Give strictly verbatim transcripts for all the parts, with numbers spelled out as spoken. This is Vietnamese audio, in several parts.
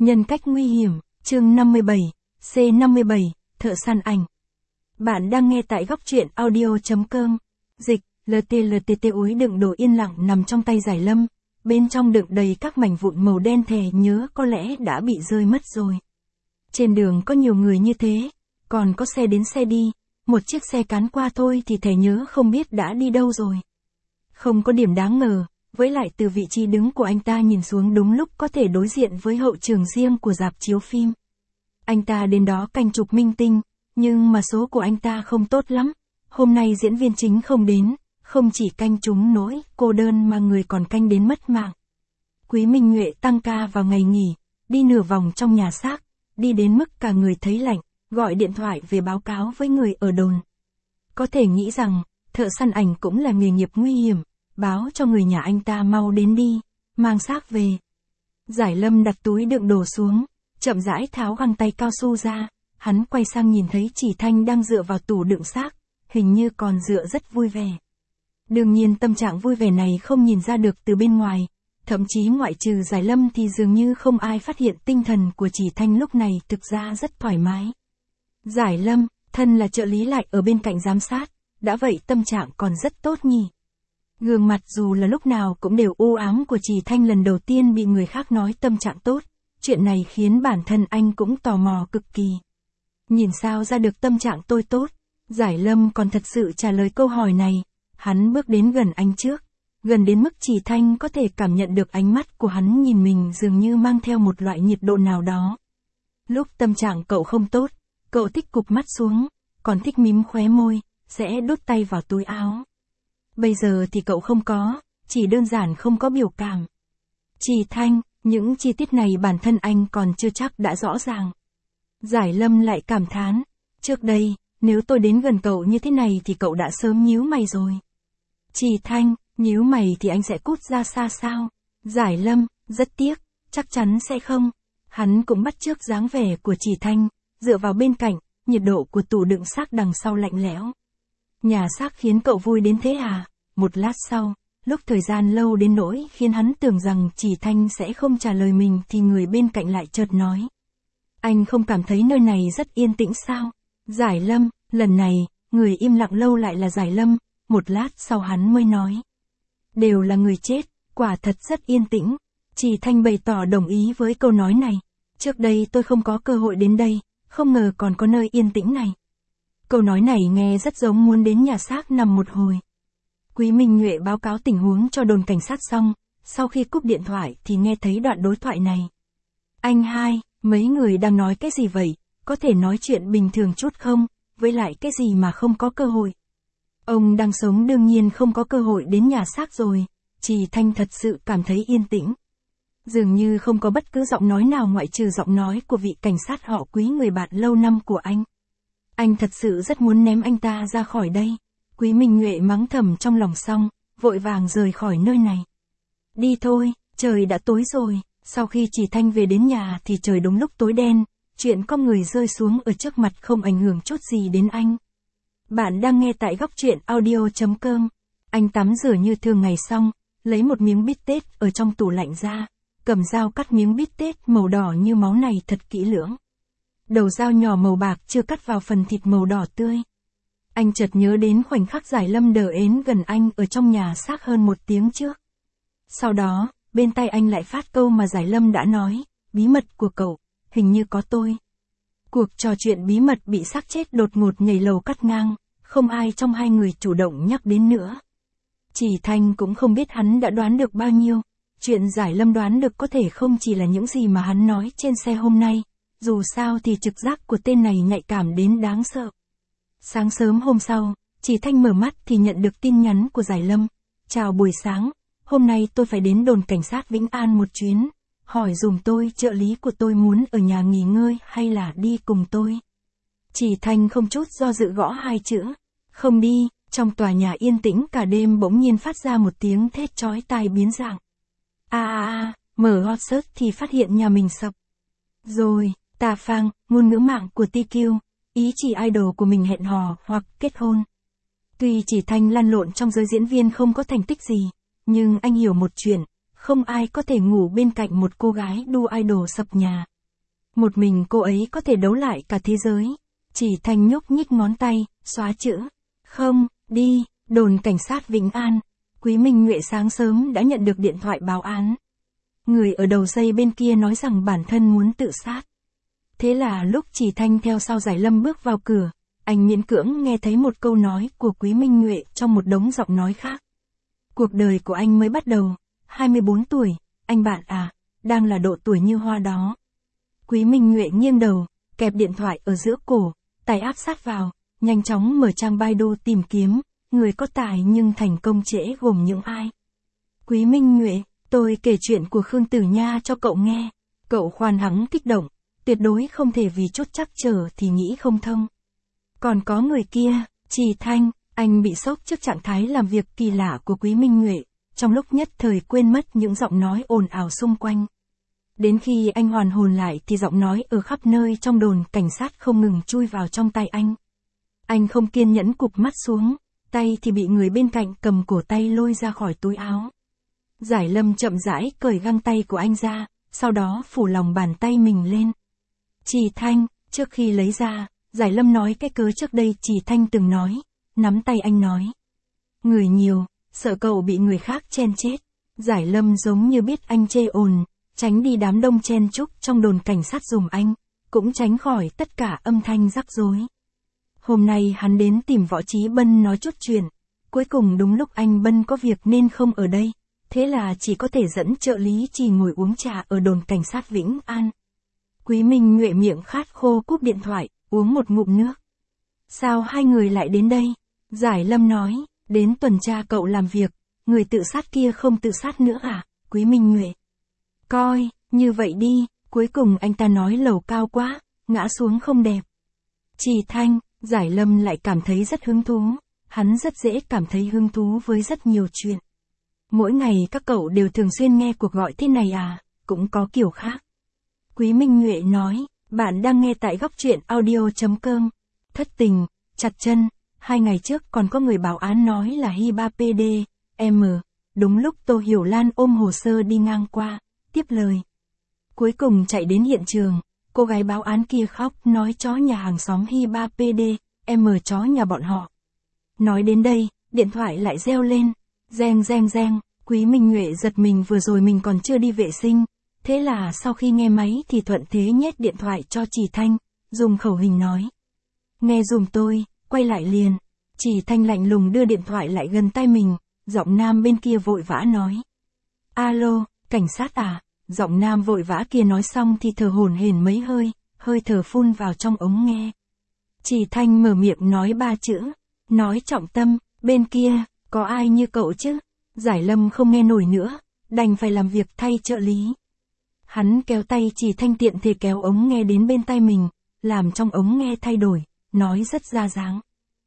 Nhân cách nguy hiểm, chương năm mươi bảy, C năm mươi bảy, thợ săn ảnh. Bạn đang nghe tại góc truyện audio chấm com. Dịch, lờ tê lờ tê tê úi đựng đồ yên lặng nằm trong tay Giải Lâm, bên trong đựng đầy các mảnh vụn màu đen thề nhớ có lẽ đã bị rơi mất rồi. Trên đường có nhiều người như thế, còn có xe đến xe đi, một chiếc xe cán qua thôi thì thẻ nhớ không biết đã đi đâu rồi. Không có điểm đáng ngờ, với lại từ vị trí đứng của anh ta nhìn xuống đúng lúc có thể đối diện với hậu trường riêng của rạp chiếu phim. Anh ta đến đó canh chụp minh tinh, nhưng mà số của anh ta không tốt lắm. Hôm nay diễn viên chính không đến, không chỉ canh chúng nỗi cô đơn mà người còn canh đến mất mạng. Quý Minh Nhuệ tăng ca vào ngày nghỉ, đi nửa vòng trong nhà xác, đi đến mức cả người thấy lạnh, gọi điện thoại về báo cáo với người ở đồn. Có thể nghĩ rằng, thợ săn ảnh cũng là nghề nghiệp nguy hiểm, báo cho người nhà anh ta mau đến đi, mang xác về. Giải Lâm đặt túi đựng đồ xuống, chậm rãi tháo găng tay cao su ra, hắn quay sang nhìn thấy Chỉ Thanh đang dựa vào tủ đựng xác, hình như còn dựa rất vui vẻ. Đương nhiên tâm trạng vui vẻ này không nhìn ra được từ bên ngoài, thậm chí ngoại trừ Giải Lâm thì dường như không ai phát hiện tinh thần của Chỉ Thanh lúc này thực ra rất thoải mái. Giải Lâm, thân là trợ lý lại ở bên cạnh giám sát, đã vậy tâm trạng còn rất tốt nhỉ. Gương mặt dù là lúc nào cũng đều u ám của Chỉ Thanh lần đầu tiên bị người khác nói tâm trạng tốt, chuyện này khiến bản thân anh cũng tò mò cực kỳ. Nhìn sao ra được tâm trạng tôi tốt, Giải Lâm còn thật sự trả lời câu hỏi này, hắn bước đến gần anh trước, gần đến mức Chỉ Thanh có thể cảm nhận được ánh mắt của hắn nhìn mình dường như mang theo một loại nhiệt độ nào đó. Lúc tâm trạng cậu không tốt, cậu thích cụp mắt xuống, còn thích mím khóe môi, sẽ đút tay vào túi áo. Bây giờ thì cậu không có, chỉ đơn giản không có biểu cảm. Chỉ Thanh, những chi tiết này bản thân anh còn chưa chắc đã rõ ràng. Giải Lâm lại cảm thán, trước đây, nếu tôi đến gần cậu như thế này thì cậu đã sớm nhíu mày rồi. Chỉ Thanh, nhíu mày thì anh sẽ cút ra xa sao? Giải Lâm, rất tiếc, chắc chắn sẽ không. Hắn cũng bắt chước dáng vẻ của Chỉ Thanh, dựa vào bên cạnh, nhiệt độ của tủ đựng xác đằng sau lạnh lẽo. Nhà xác khiến cậu vui đến thế à? Một lát sau, lúc thời gian lâu đến nỗi khiến hắn tưởng rằng Chỉ Thanh sẽ không trả lời mình thì người bên cạnh lại chợt nói. Anh không cảm thấy nơi này rất yên tĩnh sao? Giải Lâm, lần này, người im lặng lâu lại là Giải Lâm, một lát sau hắn mới nói. Đều là người chết, quả thật rất yên tĩnh. Chỉ Thanh bày tỏ đồng ý với câu nói này. Trước đây tôi không có cơ hội đến đây, không ngờ còn có nơi yên tĩnh này. Câu nói này nghe rất giống muốn đến nhà xác nằm một hồi. Quý Minh Nhuệ báo cáo tình huống cho đồn cảnh sát xong, sau khi cúp điện thoại thì nghe thấy đoạn đối thoại này. Anh hai, mấy người đang nói cái gì vậy, có thể nói chuyện bình thường chút không, với lại cái gì mà không có cơ hội. Ông đang sống đương nhiên không có cơ hội đến nhà xác rồi, Chỉ Thanh thật sự cảm thấy yên tĩnh. Dường như không có bất cứ giọng nói nào ngoại trừ giọng nói của vị cảnh sát họ Quý người bạn lâu năm của anh. Anh thật sự rất muốn ném anh ta ra khỏi đây. Quý Minh Nhuệ mắng thầm trong lòng xong, vội vàng rời khỏi nơi này. Đi thôi, trời đã tối rồi. Sau khi Chỉ Thanh về đến nhà thì trời đúng lúc tối đen, chuyện con người rơi xuống ở trước mặt không ảnh hưởng chút gì đến anh. Bạn đang nghe tại góc truyện audio chấm com. Anh tắm rửa như thường ngày xong, lấy một miếng bít tết ở trong tủ lạnh ra, cầm dao cắt miếng bít tết màu đỏ như máu này thật kỹ lưỡng. Đầu dao nhỏ màu bạc chưa cắt vào phần thịt màu đỏ tươi. Anh chợt nhớ đến khoảnh khắc Giải Lâm đờ ến gần anh ở trong nhà xác hơn một tiếng trước. Sau đó, bên tai anh lại phát câu mà Giải Lâm đã nói, bí mật của cậu, hình như có tôi. Cuộc trò chuyện bí mật bị xác chết đột ngột nhảy lầu cắt ngang, không ai trong hai người chủ động nhắc đến nữa. Chỉ Thanh cũng không biết hắn đã đoán được bao nhiêu, chuyện Giải Lâm đoán được có thể không chỉ là những gì mà hắn nói trên xe hôm nay, dù sao thì trực giác của tên này nhạy cảm đến đáng sợ. Sáng sớm hôm sau, Chỉ Thanh mở mắt thì nhận được tin nhắn của Giải Lâm. Chào buổi sáng, hôm nay tôi phải đến đồn cảnh sát Vĩnh An một chuyến, hỏi dùm tôi trợ lý của tôi muốn ở nhà nghỉ ngơi hay là đi cùng tôi. Chỉ Thanh không chút do dự gõ hai chữ, không đi, trong tòa nhà yên tĩnh cả đêm bỗng nhiên phát ra một tiếng thét chói tai biến dạng. A a a, mở hot search thì phát hiện nhà mình sập. Rồi, tà phang, ngôn ngữ mạng của tê quy, ý chỉ idol của mình hẹn hò hoặc kết hôn. Tuy Chỉ Thanh lăn lộn trong giới diễn viên không có thành tích gì, nhưng anh hiểu một chuyện, không ai có thể ngủ bên cạnh một cô gái đu idol sập nhà, Một mình cô ấy có thể đấu lại cả thế giới. Chỉ Thanh nhúc nhích ngón tay, xóa chữ. Không, đi, đồn cảnh sát Vĩnh An. Quý Minh Nhuệ sáng sớm đã nhận được điện thoại báo án. Người ở đầu dây bên kia nói rằng bản thân muốn tự sát. Thế là lúc Chỉ Thanh theo sau Giải Lâm bước vào cửa, anh miễn cưỡng nghe thấy một câu nói của Quý Minh Nhuệ trong một đống giọng nói khác. Cuộc đời của anh mới bắt đầu, hai mươi bốn tuổi, anh bạn à, đang là độ tuổi như hoa đó. Quý Minh Nhuệ nghiêng đầu, kẹp điện thoại ở giữa cổ, tay áp sát vào, nhanh chóng mở trang Baidu tìm kiếm, người có tài nhưng thành công trễ gồm những ai. Quý Minh Nhuệ, tôi kể chuyện của Khương Tử Nha cho cậu nghe. Cậu khoan hắng kích động, tuyệt đối không thể vì chút trắc trở thì nghĩ không thông. Còn có người kia, Chỉ Thanh, anh bị sốc trước trạng thái làm việc kỳ lạ của Quý Minh Nhuệ, trong lúc nhất thời quên mất những giọng nói ồn ào xung quanh. Đến khi anh hoàn hồn lại thì giọng nói ở khắp nơi trong đồn cảnh sát không ngừng chui vào trong tay anh. Anh không kiên nhẫn cụp mắt xuống, tay thì bị người bên cạnh cầm cổ tay lôi ra khỏi túi áo. Giải Lâm chậm rãi cởi găng tay của anh ra, sau đó phủ lòng bàn tay mình lên. Chỉ Thanh, trước khi lấy ra, Giải Lâm nói cái cớ trước đây Chỉ Thanh từng nói, nắm tay anh nói. Người nhiều, sợ cậu bị người khác chen chết. Giải Lâm giống như biết anh chê ồn, tránh đi đám đông chen chúc trong đồn cảnh sát dùm anh, cũng tránh khỏi tất cả âm thanh rắc rối. Hôm nay hắn đến tìm Võ Chí Bân nói chút chuyện, cuối cùng đúng lúc anh Bân có việc nên không ở đây, thế là chỉ có thể dẫn trợ lý Chỉ ngồi uống trà ở đồn cảnh sát Vĩnh An. Quý Minh Nhuệ miệng khát khô cúp điện thoại, uống một ngụm nước. Sao hai người lại đến đây? Giải Lâm nói, đến tuần tra cậu làm việc, người tự sát kia không tự sát nữa à? Quý Minh Nhuệ. Coi, như vậy đi, cuối cùng anh ta nói lầu cao quá, ngã xuống không đẹp. Chỉ Thanh, Giải Lâm lại cảm thấy rất hứng thú, hắn rất dễ cảm thấy hứng thú với rất nhiều chuyện. Mỗi ngày các cậu đều thường xuyên nghe cuộc gọi thế này à, cũng có kiểu khác. Quý Minh Nhuệ nói, bạn đang nghe tại góc truyện audio chấm com. Thất tình, chặt chân, hai ngày trước còn có người báo án nói là Hiba pê đê, em. Đúng lúc Tô Hiểu Lan ôm hồ sơ đi ngang qua, tiếp lời. Cuối cùng chạy đến hiện trường, cô gái báo án kia khóc nói chó nhà hàng xóm Hiba pê đê, em chó nhà bọn họ. Nói đến đây, điện thoại lại reo lên, reng reng reng, Quý Minh Nhuệ giật mình vừa rồi mình còn chưa đi vệ sinh. Thế là sau khi nghe máy thì thuận thế nhét điện thoại cho Chỉ Thanh, dùng khẩu hình nói. Nghe dùm tôi, quay lại liền. Chỉ Thanh lạnh lùng đưa điện thoại lại gần tai mình, giọng nam bên kia vội vã nói. Alo, cảnh sát à? Giọng nam vội vã kia nói xong thì thở hổn hển mấy hơi, hơi thở phun vào trong ống nghe. Chỉ Thanh mở miệng nói ba chữ, nói trọng tâm, bên kia, có ai như cậu chứ? Giải Lâm không nghe nổi nữa, đành phải làm việc thay trợ lý. Hắn kéo tay Chỉ Thanh tiện thể kéo ống nghe đến bên tai mình, làm trong ống nghe thay đổi, nói rất ra dáng.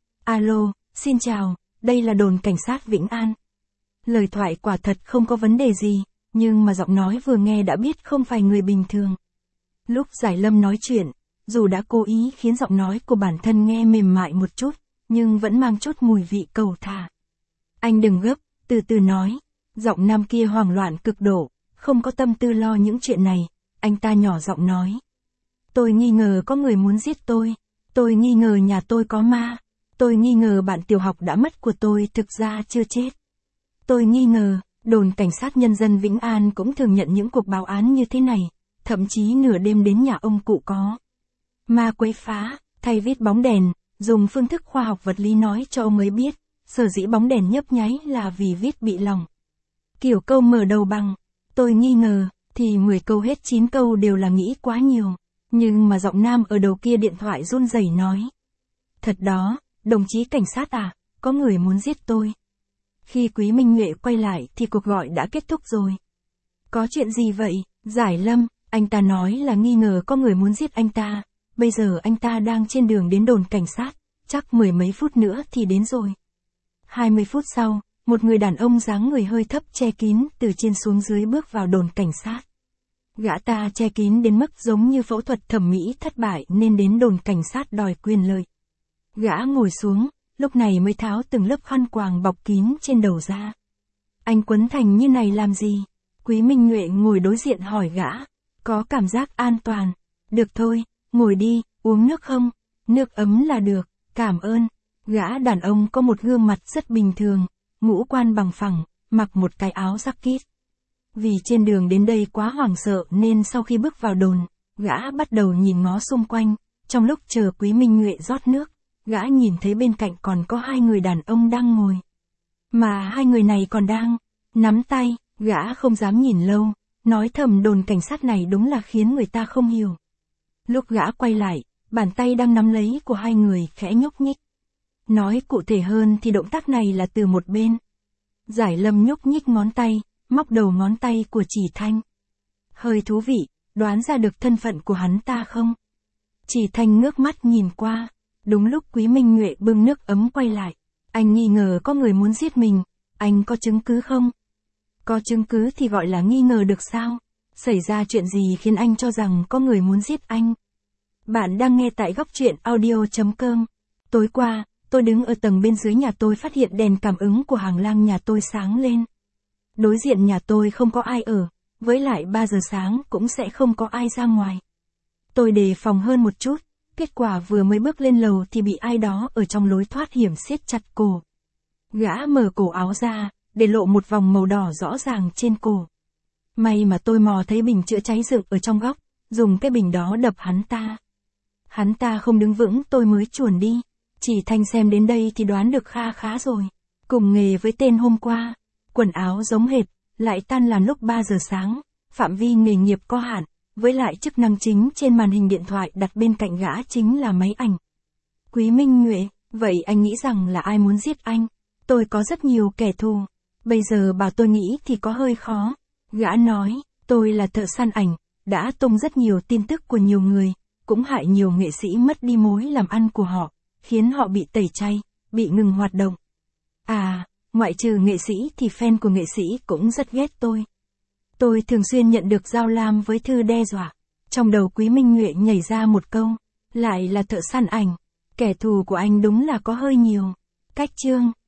Alo, xin chào, đây là đồn cảnh sát Vĩnh An. Lời thoại quả thật không có vấn đề gì, nhưng mà giọng nói vừa nghe đã biết không phải người bình thường. Lúc Giải Lâm nói chuyện, dù đã cố ý khiến giọng nói của bản thân nghe mềm mại một chút, nhưng vẫn mang chút mùi vị cầu thả. Anh đừng gấp, từ từ nói. Giọng nam kia hoảng loạn cực độ, không có tâm tư lo những chuyện này, anh ta nhỏ giọng nói. Tôi nghi ngờ có người muốn giết tôi, tôi nghi ngờ nhà tôi có ma, tôi nghi ngờ bạn tiểu học đã mất của tôi thực ra chưa chết. Tôi nghi ngờ, đồn cảnh sát nhân dân Vĩnh An cũng thường nhận những cuộc báo án như thế này, thậm chí nửa đêm đến nhà ông cụ có ma quấy phá, thay viết bóng đèn, dùng phương thức khoa học vật lý nói cho ông ấy biết, sở dĩ bóng đèn nhấp nháy là vì viết bị lỏng. Kiểu câu mở đầu bằng, tôi nghi ngờ, thì mười câu hết chín câu đều là nghĩ quá nhiều, nhưng mà giọng nam ở đầu kia điện thoại run rẩy nói. Thật đó, đồng chí cảnh sát à, có người muốn giết tôi. Khi Quý Minh Nhuệ quay lại thì cuộc gọi đã kết thúc rồi. Có chuyện gì vậy, Giải Lâm? Anh ta nói là nghi ngờ có người muốn giết anh ta, bây giờ anh ta đang trên đường đến đồn cảnh sát, chắc mười mấy phút nữa thì đến rồi. hai mươi phút sau, một người đàn ông dáng người hơi thấp che kín từ trên xuống dưới bước vào đồn cảnh sát. Gã ta che kín đến mức giống như phẫu thuật thẩm mỹ thất bại nên đến đồn cảnh sát đòi quyền lợi. Gã ngồi xuống, lúc này mới tháo từng lớp khăn quàng bọc kín trên đầu ra. Anh quấn thành như này làm gì? Quý Minh Nhuệ ngồi đối diện hỏi gã. Có cảm giác an toàn. Được thôi, ngồi đi, uống nước không? Nước ấm là được, cảm ơn. Gã đàn ông có một gương mặt rất bình thường, ngũ quan bằng phẳng, mặc một cái áo jacket. Vì trên đường đến đây quá hoảng sợ nên sau khi bước vào đồn, gã bắt đầu nhìn ngó xung quanh, trong lúc chờ Quý Minh Nhuệ rót nước, gã nhìn thấy bên cạnh còn có hai người đàn ông đang ngồi. Mà hai người này còn đang nắm tay, gã không dám nhìn lâu, nói thầm đồn cảnh sát này đúng là khiến người ta không hiểu. Lúc gã quay lại, bàn tay đang nắm lấy của hai người khẽ nhúc nhích. Nói cụ thể hơn thì động tác này là từ một bên. Giải Lâm nhúc nhích ngón tay, móc đầu ngón tay của Chỉ Thanh. Hơi thú vị, đoán ra được thân phận của hắn ta không? Chỉ Thanh ngước mắt nhìn qua, đúng lúc Quý Minh Nhuệ bưng nước ấm quay lại. Anh nghi ngờ có người muốn giết mình, anh có chứng cứ không? Có chứng cứ thì gọi là nghi ngờ được sao? Xảy ra chuyện gì khiến anh cho rằng có người muốn giết anh? Bạn đang nghe tại góc truyện audio chấm com. Tối qua, tôi đứng ở tầng bên dưới nhà tôi phát hiện đèn cảm ứng của hàng lang nhà tôi sáng lên. Đối diện nhà tôi không có ai ở, với lại ba giờ sáng cũng sẽ không có ai ra ngoài. Tôi đề phòng hơn một chút, kết quả vừa mới bước lên lầu thì bị ai đó ở trong lối thoát hiểm siết chặt cổ. Gã mở cổ áo ra, để lộ một vòng màu đỏ rõ ràng trên cổ. May mà tôi mò thấy bình chữa cháy dựng ở trong góc, dùng cái bình đó đập hắn ta. Hắn ta không đứng vững tôi mới chuồn đi. Chỉ Thanh xem đến đây thì đoán được kha khá rồi. Cùng nghề với tên hôm qua, quần áo giống hệt, lại tan làm lúc ba giờ sáng, phạm vi nghề nghiệp có hạn, với lại chức năng chính trên màn hình điện thoại đặt bên cạnh gã chính là máy ảnh. Quý Minh Nhuệ, vậy anh nghĩ rằng là ai muốn giết anh? Tôi có rất nhiều kẻ thù, bây giờ bảo tôi nghĩ thì có hơi khó. Gã nói, tôi là thợ săn ảnh, đã tung rất nhiều tin tức của nhiều người, cũng hại nhiều nghệ sĩ mất đi mối làm ăn của họ, khiến họ bị tẩy chay, bị ngừng hoạt động. À, ngoại trừ nghệ sĩ thì fan của nghệ sĩ cũng rất ghét tôi. Tôi thường xuyên nhận được giao lam với thư đe dọa. Trong đầu Quý Minh Nhuệ nhảy ra một câu, lại là thợ săn ảnh. Kẻ thù của anh đúng là có hơi nhiều. Cách chương,